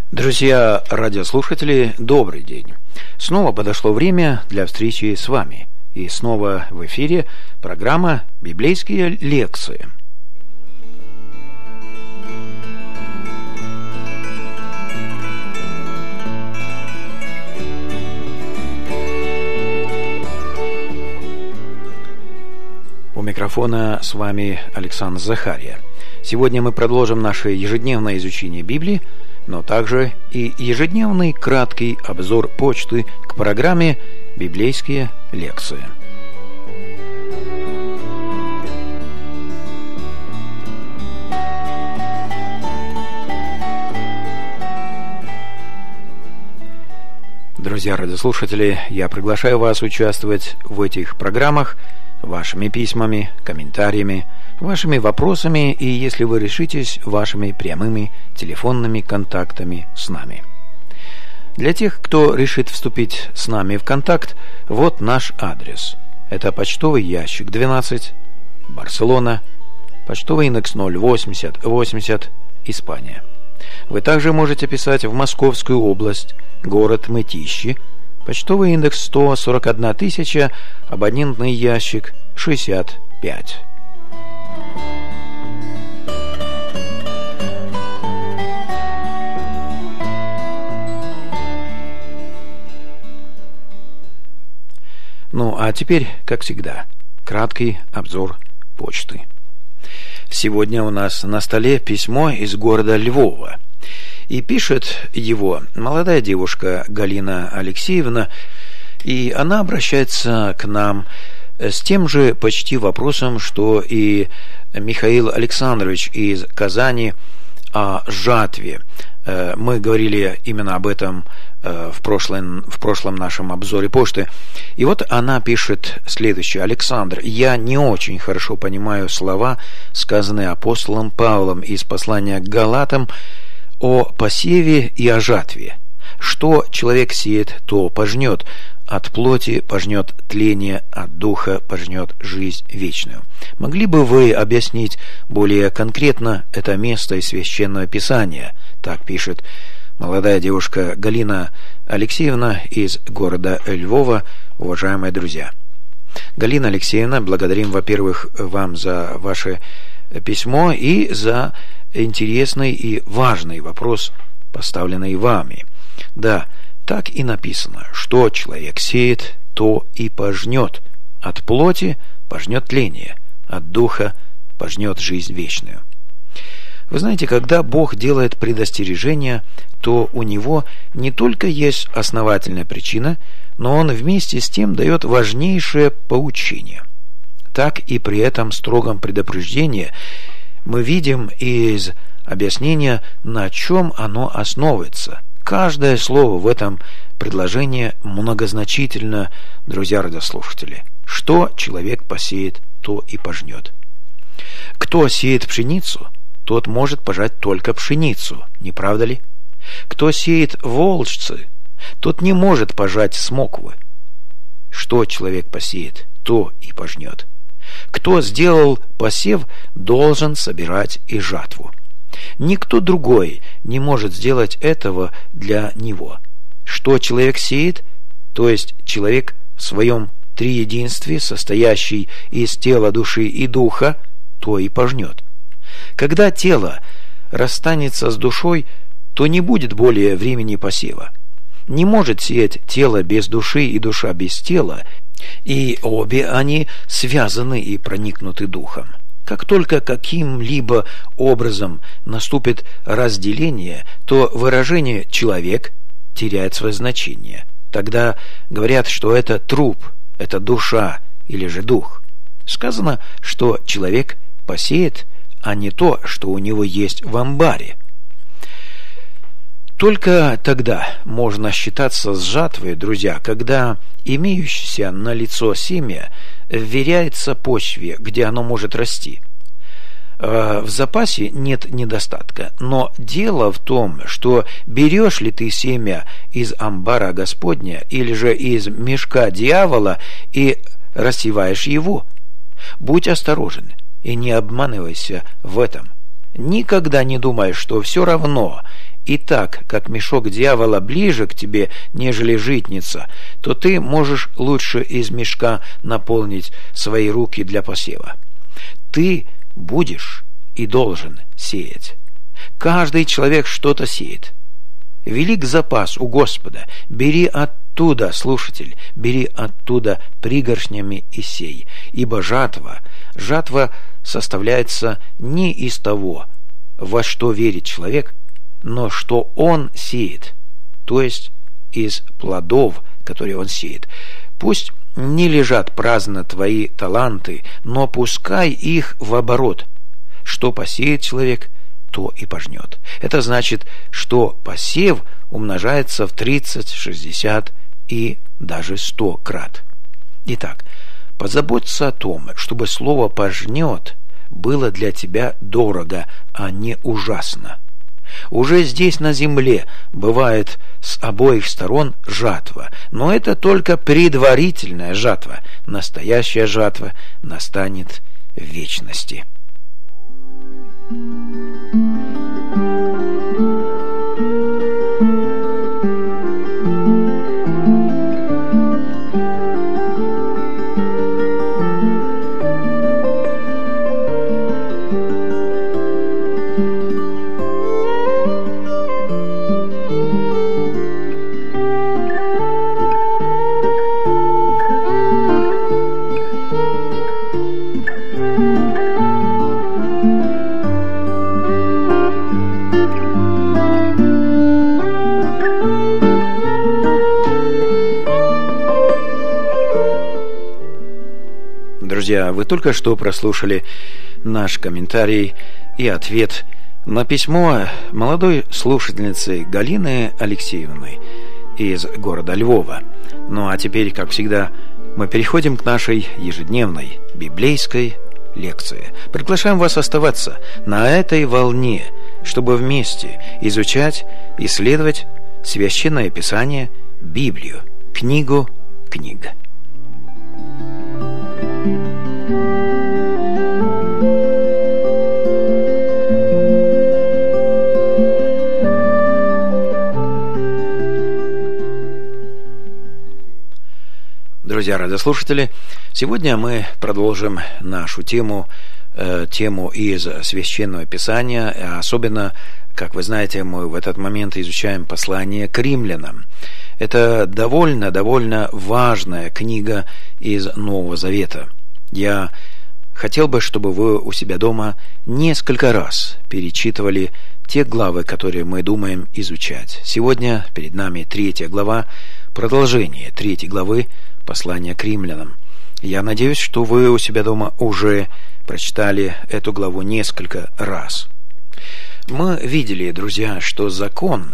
Друзья радиослушатели, добрый день. Снова подошло время для встречи с вами. И снова в эфире программа «Библейские лекции». У микрофона с вами Александр Захария. Сегодня мы продолжим наше ежедневное изучение Библии, но также и ежедневный краткий обзор почты к программе «Библейские лекции». Друзья радиослушатели, я приглашаю вас участвовать в этих программах вашими письмами, комментариями, вашими вопросами и, если вы решитесь, вашими прямыми телефонными контактами с нами. Для тех, кто решит вступить с нами в контакт, вот наш адрес. Это почтовый ящик 12, Барселона, почтовый индекс 08080, Испания. Вы также можете писать в Московскую область, город Мытищи, почтовый индекс 141 000, абонентный ящик 65. Ну, а теперь, как всегда, краткий обзор почты. Сегодня у нас на столе письмо из города Львова. И пишет его молодая девушка Галина Алексеевна, и она обращается к нам с тем же почти вопросом, что и Михаил Александрович из Казани о жатве. Мы говорили именно об этом в прошлом нашем обзоре почты. И вот она пишет следующее. Александр, я не очень хорошо понимаю слова, сказанные апостолом Павлом из послания к Галатам о посеве и о жатве. Что человек сеет, то пожнет. От плоти пожнет тление, от духа пожнет жизнь вечную. Могли бы вы объяснить более конкретно это место из Священного Писания? Так пишет молодая девушка Галина Алексеевна из города Львова, уважаемые друзья. Галина Алексеевна, благодарим, во-первых, вам за ваше письмо и за интересный и важный вопрос, поставленный вами. Да, так и написано, что человек сеет, то и пожнет. От плоти пожнет тление, от духа пожнет жизнь вечную. Вы знаете, когда Бог делает предостережение, то у него не только есть основательная причина, но он вместе с тем дает важнейшее поучение. Так и при этом строгом предупреждении мы видим из объяснения, на чем оно основывается. Каждое слово в этом предложении многозначительно, друзья радиослушатели. Что человек посеет, то и пожнет. Кто сеет пшеницу, тот может пожать только пшеницу, не правда ли? Кто сеет волжцы, тот не может пожать смоквы. Что человек посеет, то и пожнет. Кто сделал посев, должен собирать и жатву. Никто другой не может сделать этого для него. Что человек сеет, то есть человек в своем триединстве, состоящий из тела, души и духа, то и пожнет. Когда тело расстанется с душой, то не будет более времени посева. Не может сеять тело без души и душа без тела, и обе они связаны и проникнуты духом. Как только каким-либо образом наступит разделение, то выражение «человек» теряет свое значение. Тогда говорят, что это труп, это душа или же дух. Сказано, что человек посеет, а не то, что у него есть в амбаре. Только тогда можно считаться с жатвой, друзья, когда имеющееся налицо семя вверяется почве, где оно может расти. В запасе нет недостатка, но дело в том, что берешь ли ты семя из амбара Господня или же из мешка дьявола и рассеваешь его. Будь осторожен и не обманывайся в этом. Никогда не думай, что все равно, И так, как мешок дьявола ближе к тебе, нежели житница, то ты можешь лучше из мешка наполнить свои руки для посева. Ты будешь и должен сеять. Каждый человек что-то сеет. Велик запас у Господа. Бери оттуда, слушатель, бери оттуда пригоршнями и сей. Ибо жатва составляется не из того, во что верит человек, но что он сеет, то есть из плодов, которые он сеет. Пусть не лежат праздно твои таланты, но пускай их в оборот. Что посеет человек, то и пожнет. Это значит, что посев умножается в 30, 60 и даже 100 крат. Итак, позаботься о том, чтобы слово «пожнет» было для тебя дорого, а не ужасно. Уже здесь на земле бывает с обоих сторон жатва, но это только предварительная жатва. Настоящая жатва настанет в вечности. Друзья, вы только что прослушали наш комментарий и ответ на письмо молодой слушательницы Галины Алексеевны из города Львова. Ну а теперь, как всегда, мы переходим к нашей ежедневной библейской лекции. Приглашаем вас оставаться на этой волне, чтобы вместе изучать, исследовать Священное Писание, Библию, книгу книг. Друзья, радиослушатели, сегодня мы продолжим нашу тему из Священного Писания. Особенно, как вы знаете, мы в этот момент изучаем послание к римлянам. Это довольно важная книга из Нового Завета. Я хотел бы, чтобы вы у себя дома несколько раз перечитывали те главы, которые мы думаем изучать. Сегодня перед нами 3 глава, продолжение 3 главы послания к римлянам. Я надеюсь, что вы у себя дома уже прочитали эту главу несколько раз. Мы видели, друзья, что закон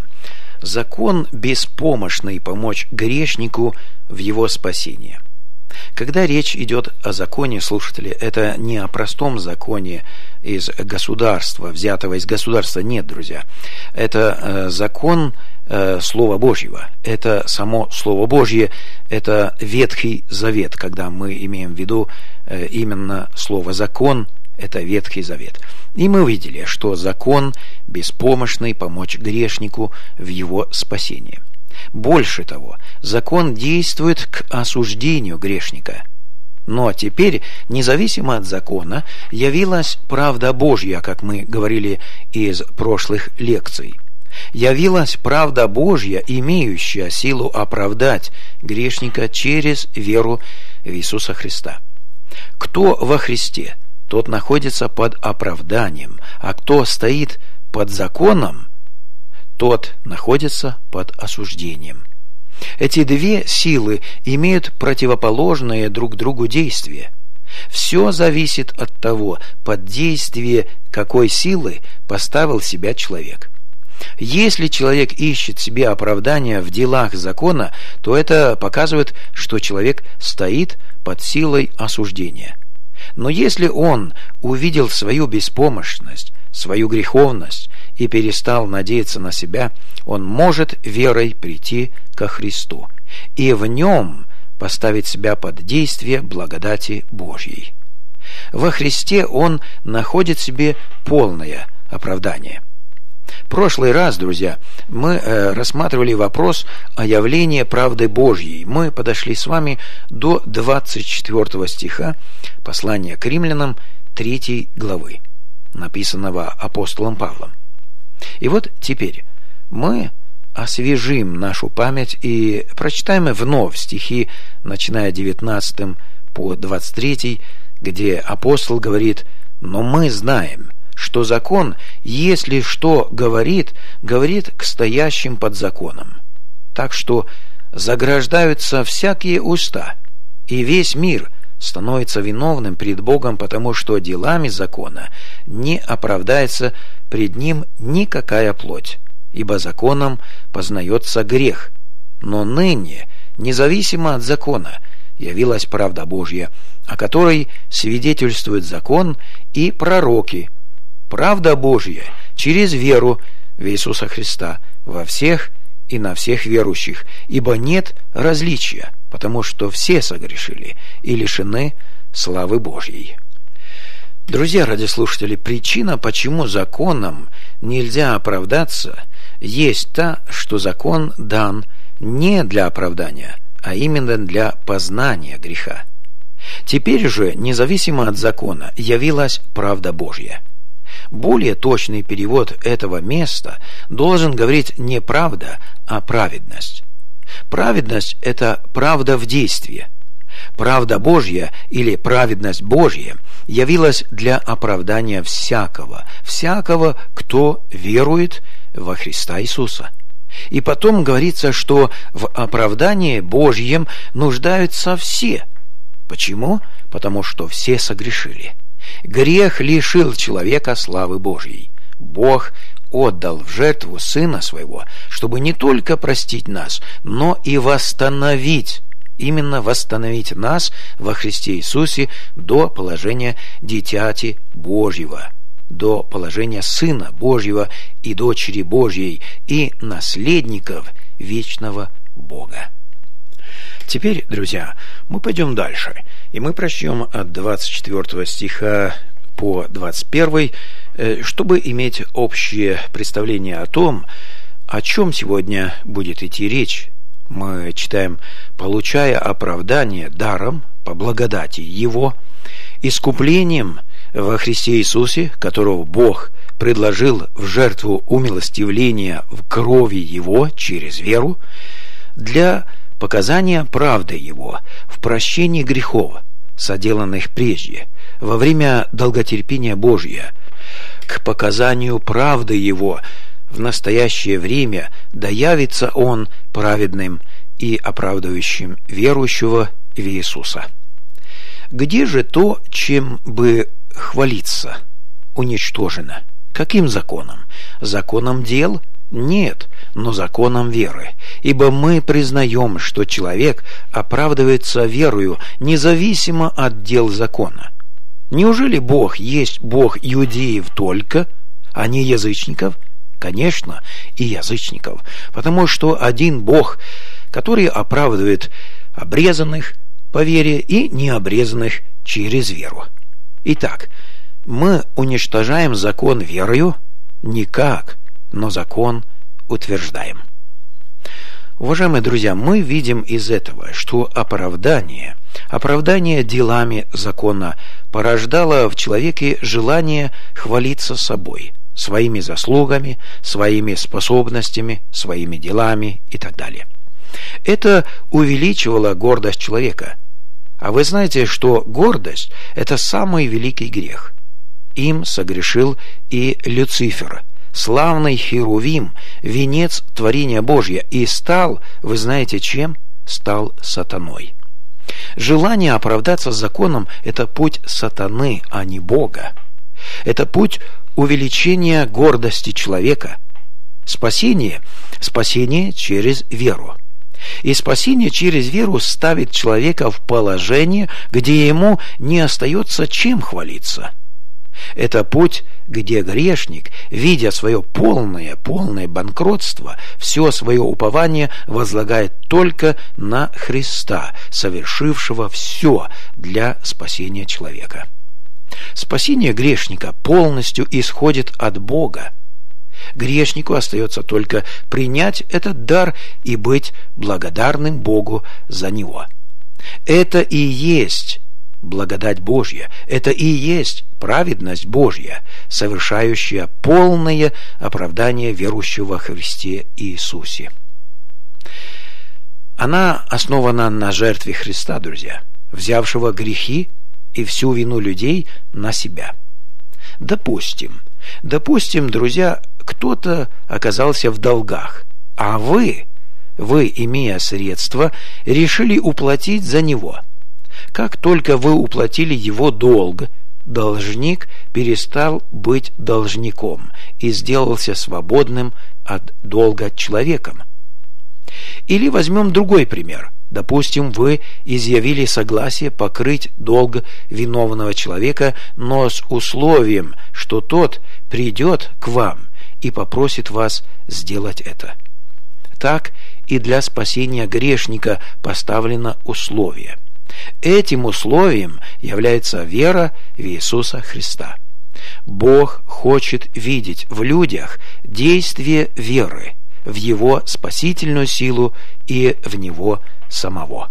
беспомощный помочь грешнику в его спасении. Когда речь идет о законе, слушатели, это не о простом законе из государства, взятого из государства. Нет, друзья. Это закон Слова Божьего. Это само Слово Божье, это Ветхий Завет, когда мы имеем в виду именно слово «закон», это Ветхий Завет. И мы видели, что закон беспомощный помочь грешнику в его спасении. Больше того, закон действует к осуждению грешника. Но теперь, независимо от закона, явилась правда Божья, как мы говорили из прошлых лекций. Явилась правда Божья, имеющая силу оправдать грешника через веру в Иисуса Христа. Кто во Христе, тот находится под оправданием, а кто стоит под законом, тот находится под осуждением. Эти две силы имеют противоположные друг другу действия. Все зависит от того, под действие какой силы поставил себя человек. Если человек ищет себе оправдания в делах закона, то это показывает, что человек стоит под силой осуждения. Но если он увидел свою беспомощность, свою греховность и перестал надеяться на себя, он может верой прийти ко Христу и в нем поставить себя под действие благодати Божьей. Во Христе он находит себе полное оправдание. В прошлый раз, друзья, мы рассматривали вопрос о явлении правды Божьей. Мы подошли с вами до 24 стиха послания к римлянам 3 главы, написанного апостолом Павлом. И вот теперь мы освежим нашу память и прочитаем вновь стихи, начиная 19 по 23, где апостол говорит: «Но мы знаем, что закон, если что говорит, говорит к стоящим под законом. Так что заграждаются всякие уста, и весь мир становится виновным пред Богом, потому что делами закона не оправдается пред Ним никакая плоть, ибо законом познается грех. Но ныне, независимо от закона, явилась правда Божья, о которой свидетельствует закон и пророки. Правда Божья через веру в Иисуса Христа во всех и на всех верующих, ибо нет различия, потому что все согрешили и лишены славы Божьей». Друзья радиослушатели, причина, почему законом нельзя оправдаться, есть та, что закон дан не для оправдания, а именно для познания греха. Теперь же, независимо от закона, явилась правда Божья. Более точный перевод этого места должен говорить не правда, а праведность. Праведность – это правда в действии. Правда Божья или праведность Божья явилась для оправдания всякого, кто верует во Христа Иисуса. И потом говорится, что в оправдании Божьем нуждаются все. Почему? Потому что все согрешили. Грех лишил человека славы Божьей. Бог отдал в жертву Сына Своего, чтобы не только простить нас, но и восстановить, именно восстановить нас во Христе Иисусе до положения дитяти Божьего, до положения Сына Божьего и дочери Божьей и наследников вечного Бога. Теперь, друзья, мы пойдем дальше, и мы прочтем от 24 стиха по 21, чтобы иметь общее представление о том, о чем сегодня будет идти речь. Мы читаем: «Получая оправдание даром по благодати Его, искуплением во Христе Иисусе, которого Бог предложил в жертву умилостивления в крови Его через веру, для показания правды Его в прощении грехов, соделанных прежде, во время долготерпения Божия, к показанию правды Его в настоящее время, да явится Он праведным и оправдывающим верующего в Иисуса». Где же то, чем бы хвалиться, уничтожено? Каким законом? Законом дел? Нет, но законом веры. Ибо мы признаем, что человек оправдывается верою, независимо от дел закона. Неужели Бог есть Бог иудеев только, а не язычников? Конечно, и язычников, потому что один Бог, который оправдывает обрезанных по вере и необрезанных через веру. Итак, мы уничтожаем закон верою? Никак, но закон утверждаем. Уважаемые друзья, мы видим из этого, что оправдание делами закона порождало в человеке желание хвалиться собой, своими заслугами, своими способностями, своими делами и так далее. Это увеличивало гордость человека. А вы знаете, что гордость – это самый великий грех. Им согрешил и Люцифер, славный Херувим, венец творения Божьего, и стал, вы знаете чем? Стал сатаной. Желание оправдаться законом – это путь сатаны, а не Бога. Это путь увеличения гордости человека. Спасение через веру. И спасение через веру ставит человека в положение, где ему не остается чем хвалиться. Это путь, где грешник, видя свое полное банкротство, все свое упование возлагает только на Христа, совершившего все для спасения человека. Спасение грешника полностью исходит от Бога. Грешнику остается только принять этот дар и быть благодарным Богу за него. Это и есть благодать Божья, это и есть праведность Божья, совершающая полное оправдание верующего во Христе Иисусе. Она основана на жертве Христа, друзья, взявшего грехи и всю вину людей на себя. Допустим, друзья, кто-то оказался в долгах, а вы, имея средства, решили уплатить за него. Как только вы уплатили его долг, должник перестал быть должником и сделался свободным от долга человеком. Или возьмем другой пример. Допустим, вы изъявили согласие покрыть долг виновного человека, но с условием, что тот придет к вам и попросит вас сделать это. Так и для спасения грешника поставлено условие. Этим условием является вера в Иисуса Христа. Бог хочет видеть в людях действие веры в Его спасительную силу и в Него самого.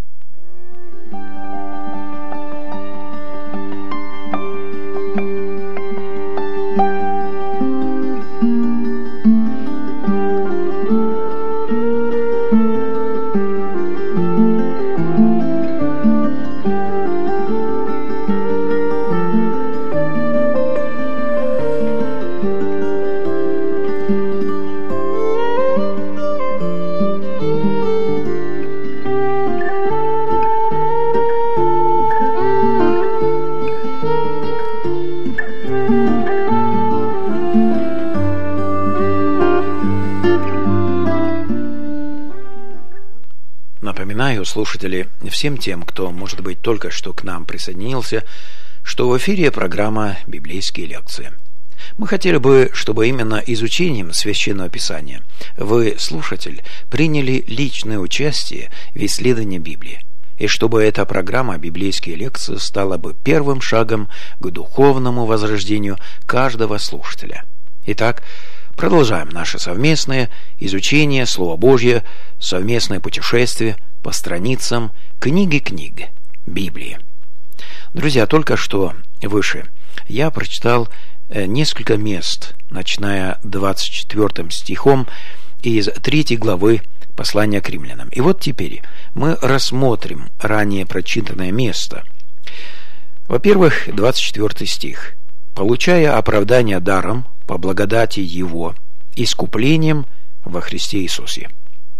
Напоминаю, слушатели, всем тем, кто, может быть, только что к нам присоединился, что в эфире программа «Библейские лекции». Мы хотели бы, чтобы именно изучением Священного Писания вы, слушатель, приняли личное участие в исследовании Библии, и чтобы эта программа «Библейские лекции» стала бы первым шагом к духовному возрождению каждого слушателя. Итак, продолжаем наше совместное изучение Слова Божьего, совместное путешествие по страницам книги книг Библии. Друзья, только что выше я прочитал несколько мест, начиная 24 стихом из 3 главы послания к римлянам. И вот теперь мы рассмотрим ранее прочитанное место. Во-первых, 24 стих. «Получая оправдание даром по благодати Его, искуплением во Христе Иисусе».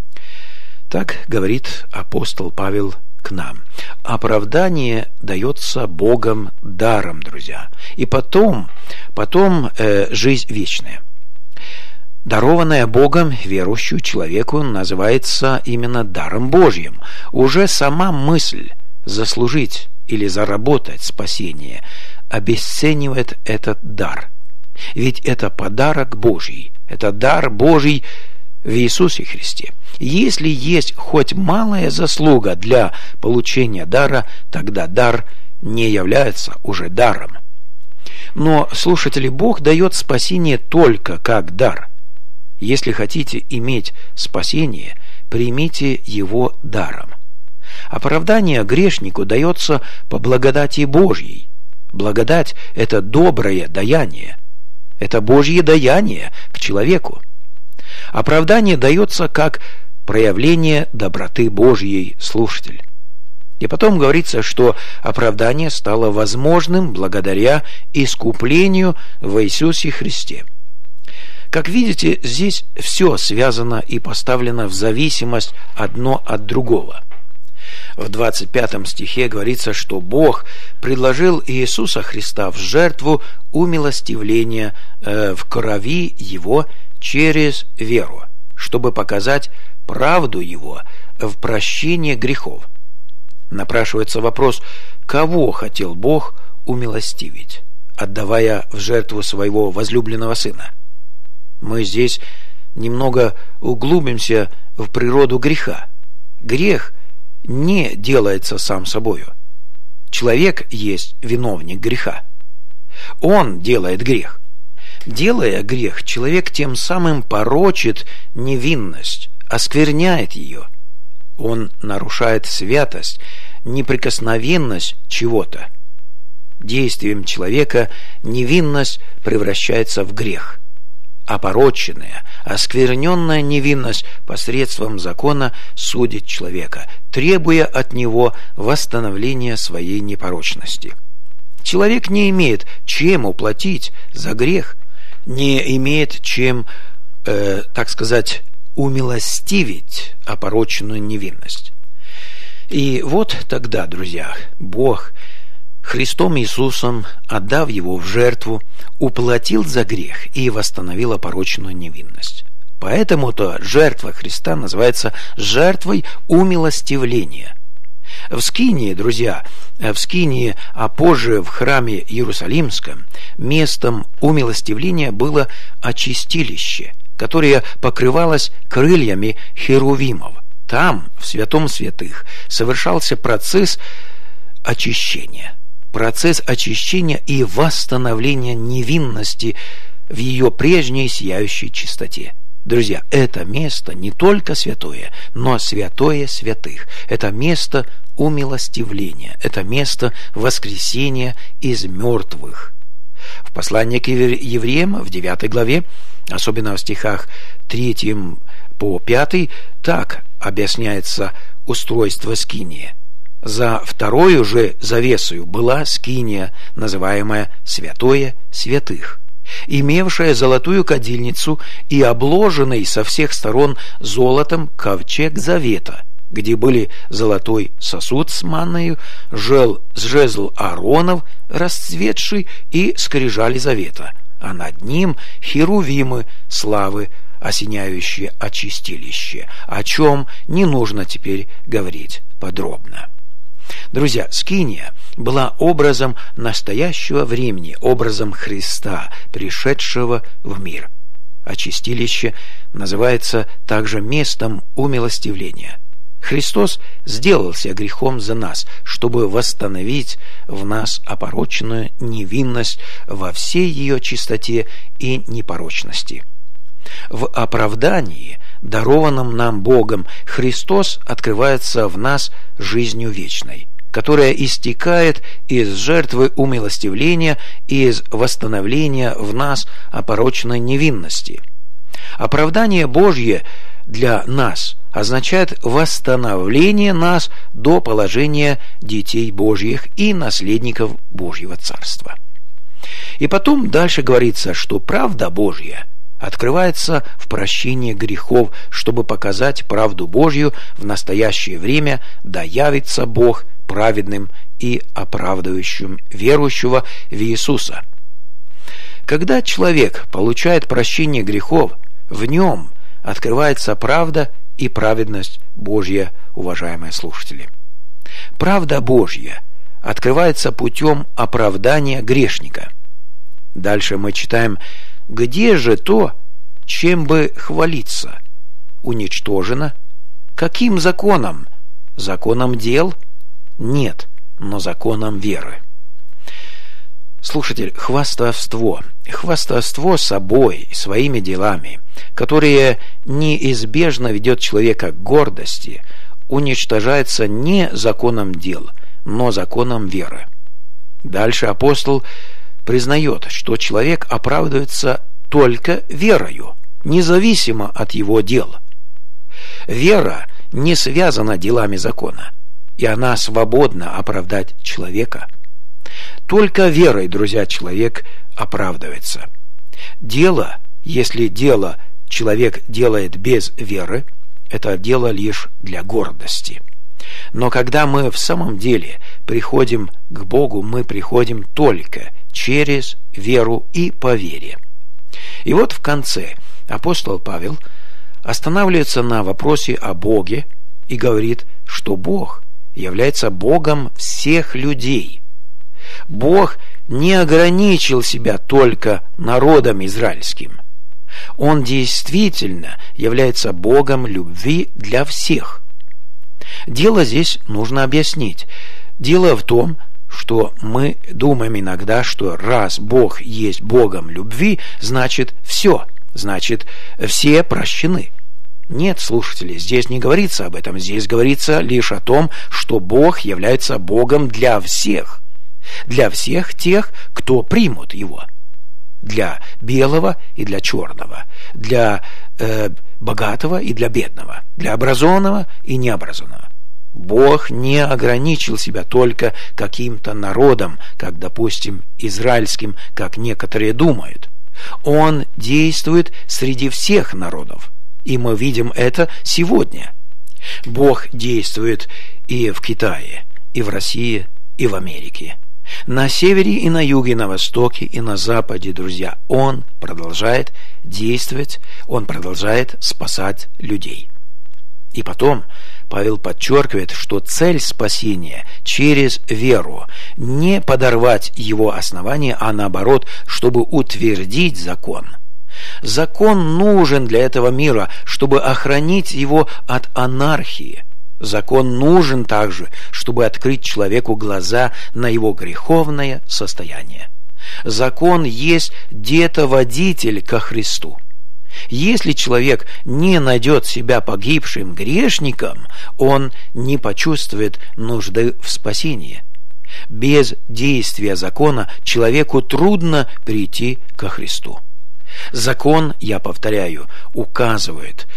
Так говорит апостол Павел к нам. Оправдание дается Богом даром, друзья. И потом жизнь вечная. Дарованная Богом верующему человеку называется именно даром Божьим. Уже сама мысль заслужить или заработать спасение обесценивает этот дар. Ведь это подарок Божий, это дар Божий в Иисусе Христе. Если есть хоть малая заслуга для получения дара, тогда дар не является уже даром. Но, слушатели, Бог дает спасение только как дар. Если хотите иметь спасение, примите его даром. Оправдание грешнику дается по благодати Божьей. Благодать – это доброе даяние. Это Божье даяние к человеку. Оправдание дается как проявление доброты Божьей, слушатель. И потом говорится, что оправдание стало возможным благодаря искуплению в Иисусе Христе. Как видите, здесь все связано и поставлено в зависимость одно от другого. В 25 стихе говорится, что Бог предложил Иисуса Христа в жертву умилостивления в крови Его через веру, чтобы показать правду Его в прощении грехов. Напрашивается вопрос, кого хотел Бог умилостивить, отдавая в жертву своего возлюбленного Сына? Мы здесь немного углубимся в природу греха. Грех не делается сам собою. Человек есть виновник греха. Он делает грех. Делая грех, человек тем самым порочит невинность, оскверняет ее. Он нарушает святость, неприкосновенность чего-то. Действием человека невинность превращается в грех. Опороченная, оскверненная невинность посредством закона судит человека, требуя от него восстановления своей непорочности. Человек не имеет чем уплатить за грех, не имеет чем, так сказать, умилостивить опороченную невинность. И вот тогда, друзья, Бог Христом Иисусом, отдав Его в жертву, уплатил за грех и восстановил опороченную невинность. Поэтому-то жертва Христа называется жертвой умилостивления. В Скинии, друзья, в Скинии, а позже в храме Иерусалимском, местом умилостивления было очистилище, которое покрывалось крыльями херувимов. Там, в святом святых, совершался процесс очищения и восстановления невинности в ее прежней сияющей чистоте. Друзья, это место не только святое, но святое святых. Это место умилостивления, это место воскресения из мертвых. В послании к евреям в 9 главе, особенно в стихах 3 по 5, так объясняется устройство скинии. За второю же завесою была скиния, называемая святое святых, имевшая золотую кадильницу и обложенный со всех сторон золотом ковчег завета, где были золотой сосуд с манною, жезл Ааронов, расцветший, и скрижали завета, а над ним херувимы славы, осеняющие очистилище, о чем не нужно теперь говорить подробно. Друзья, скиния была образом настоящего времени, образом Христа, пришедшего в мир. Очистилище называется также местом умилостивления. Христос сделался грехом за нас, чтобы восстановить в нас опороченную невинность во всей ее чистоте и непорочности. В оправдании, дарованном нам Богом, Христос открывается в нас жизнью вечной, которая истекает из жертвы умилостивления и из восстановления в нас опороченной невинности. Оправдание Божье для нас означает восстановление нас до положения детей Божьих и наследников Божьего Царства. И потом дальше говорится, что правда Божья открывается в прощении грехов, чтобы показать правду Божью в настоящее время, да явится Бог праведным и оправдывающим верующего в Иисуса. Когда человек получает прощение грехов, в нем открывается правда и праведность Божья, уважаемые слушатели. Правда Божья открывается путем оправдания грешника. Дальше мы читаем: «Где же то, чем бы хвалиться? Уничтожено. Каким законом? Законом дел? Нет, но законом веры». Слушатель, хвастовство собой, своими делами, которое неизбежно ведет человека к гордости, уничтожается не законом дел, но законом веры. Дальше апостол признает, что человек оправдывается только верою, независимо от его дел. Вера не связана делами закона, и она свободна оправдать человека. Только верой, друзья, человек оправдывается. Дело, если дело человек делает без веры, это дело лишь для гордости. Но когда мы в самом деле приходим к Богу, мы приходим только через веру и по вере. И вот в конце апостол Павел останавливается на вопросе о Боге и говорит, что Бог является Богом всех людей. Бог не ограничил себя только народом израильским. Он действительно является Богом любви для всех. Дело здесь нужно объяснить. Дело в том, что мы думаем иногда, что раз Бог есть Богом любви, значит все, значит все прощены. Нет, слушатели, здесь не говорится об этом, здесь говорится лишь о том, что Бог является Богом для всех тех, кто примут Его, для белого и для черного, для богатого и для бедного, для образованного и необразованного. Бог не ограничил себя только каким-то народом, как, допустим, израильским, как некоторые думают. Он действует среди всех народов, и мы видим это сегодня. Бог действует и в Китае, и в России, и в Америке. На севере и на юге, на востоке и на западе, друзья, Он продолжает действовать, Он продолжает спасать людей. И потом Павел подчеркивает, что цель спасения через веру не подорвать его основание, а наоборот, чтобы утвердить закон. Закон нужен для этого мира, чтобы охранить его от анархии. Закон нужен также, чтобы открыть человеку глаза на его греховное состояние. Закон есть детоводитель ко Христу. Если человек не найдет себя погибшим грешником, он не почувствует нужды в спасении. Без действия закона человеку трудно прийти ко Христу. Закон, я повторяю, указывает,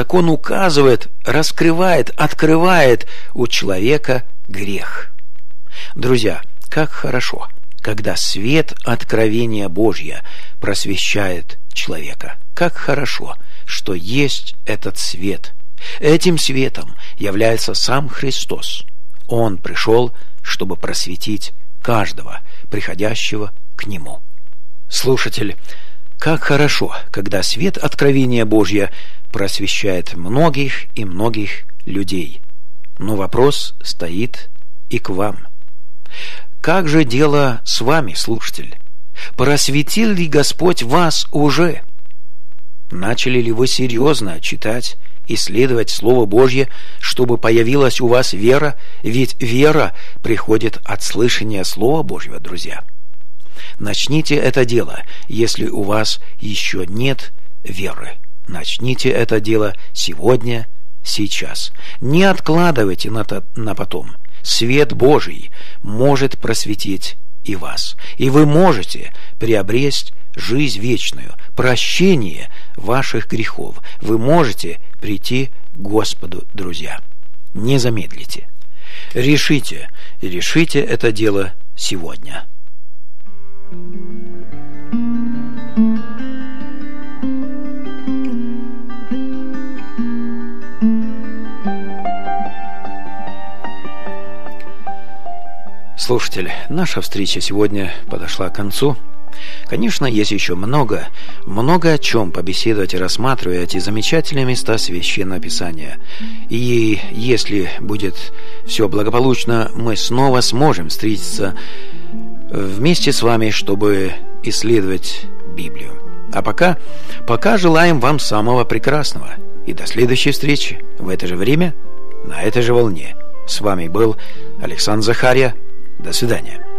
раскрывает, открывает у человека грех. Друзья, как хорошо, когда свет откровения Божья просвещает человека. Как хорошо, что есть этот свет. Этим светом является сам Христос. Он пришел, чтобы просветить каждого, приходящего к Нему. Слушатель, как хорошо, когда свет откровения Божья просвещает многих и многих людей. Но вопрос стоит и к вам. Как же дело с вами, слушатель? Просветил ли Господь вас уже? Начали ли вы серьезно читать, исследовать Слово Божье, чтобы появилась у вас вера? Ведь вера приходит от слышания Слова Божьего, друзья. Начните это дело, если у вас еще нет веры. Начните это дело сегодня, сейчас. Не откладывайте на потом. Свет Божий может просветить и вас. И вы можете приобрести жизнь вечную, прощение ваших грехов. Вы можете прийти к Господу, друзья. Не замедлите. Решите это дело сегодня. Слушатели, наша встреча сегодня подошла к концу. Конечно, есть еще много о чем побеседовать и рассматривать эти замечательные места Священного Писания. И если будет все благополучно, мы снова сможем встретиться вместе с вами, чтобы исследовать Библию. А пока желаем вам самого прекрасного. И до следующей встречи в это же время, на этой же волне. С вами был Александр Захарья. До свидания.